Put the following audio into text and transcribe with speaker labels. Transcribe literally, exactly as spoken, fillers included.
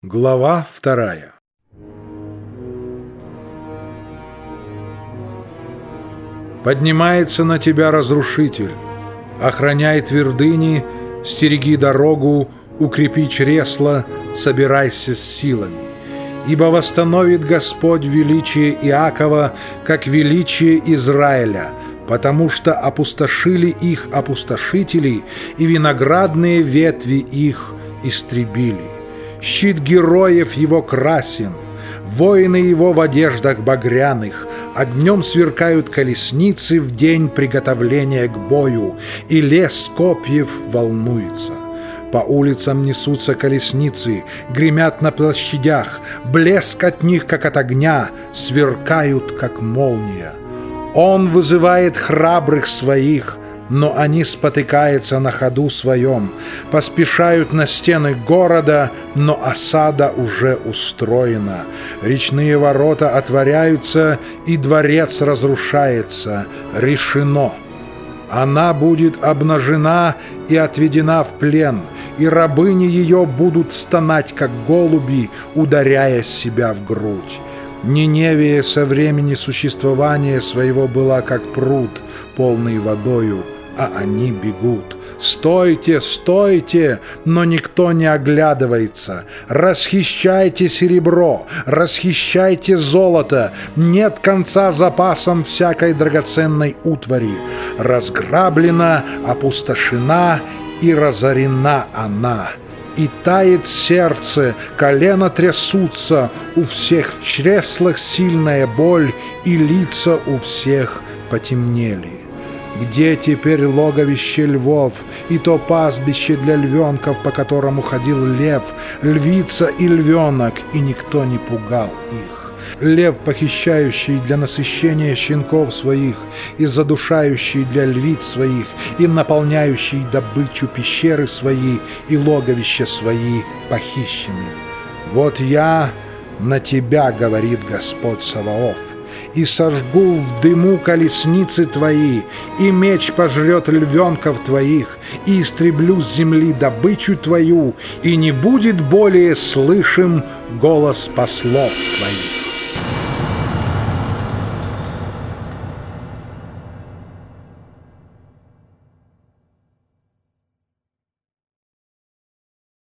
Speaker 1: Глава вторая. Поднимается на тебя разрушитель, охраняй твердыни, стереги дорогу, укрепи чресла, собирайся с силами. Ибо восстановит Господь величие Иакова, как величие Израиля, потому что опустошили их опустошители, и виноградные ветви их истребили. Щит героев его красен, воины его в одеждах багряных, огнем сверкают колесницы в день приготовления к бою, и лес копьев волнуется. По улицам несутся колесницы, гремят на площадях, блеск от них, как от огня, сверкают, как молния. Он вызывает храбрых своих, но они спотыкаются на ходу своем, поспешают на стены города, но осада уже устроена. Речные ворота отворяются, и дворец разрушается. Решено. Она будет обнажена и отведена в плен, и рабыни ее будут стонать, как голуби, ударяя себя в грудь. Ниневия со времени существования своего была как пруд, полный водою, а они бегут. Стойте, стойте, но никто не оглядывается. Расхищайте серебро, расхищайте золото. Нет конца запасам всякой драгоценной утвари. Разграблена, опустошена и разорена она. И тает сердце, колено трясутся, у всех в чреслах сильная боль, и лица у всех потемнели. Где теперь логовище львов, и то пастбище для львенков, по которому ходил лев, львица и львенок, и никто не пугал их? Лев, похищающий для насыщения щенков своих, и задушающий для львиц своих, и наполняющий добычу пещеры свои, и логовища свои похищены. Вот я на тебя, говорит Господь Саваоф, и сожгу в дыму колесницы твои, и меч пожрет львенков твоих, и истреблю с земли добычу твою, и не будет более слышим голос послов твоих.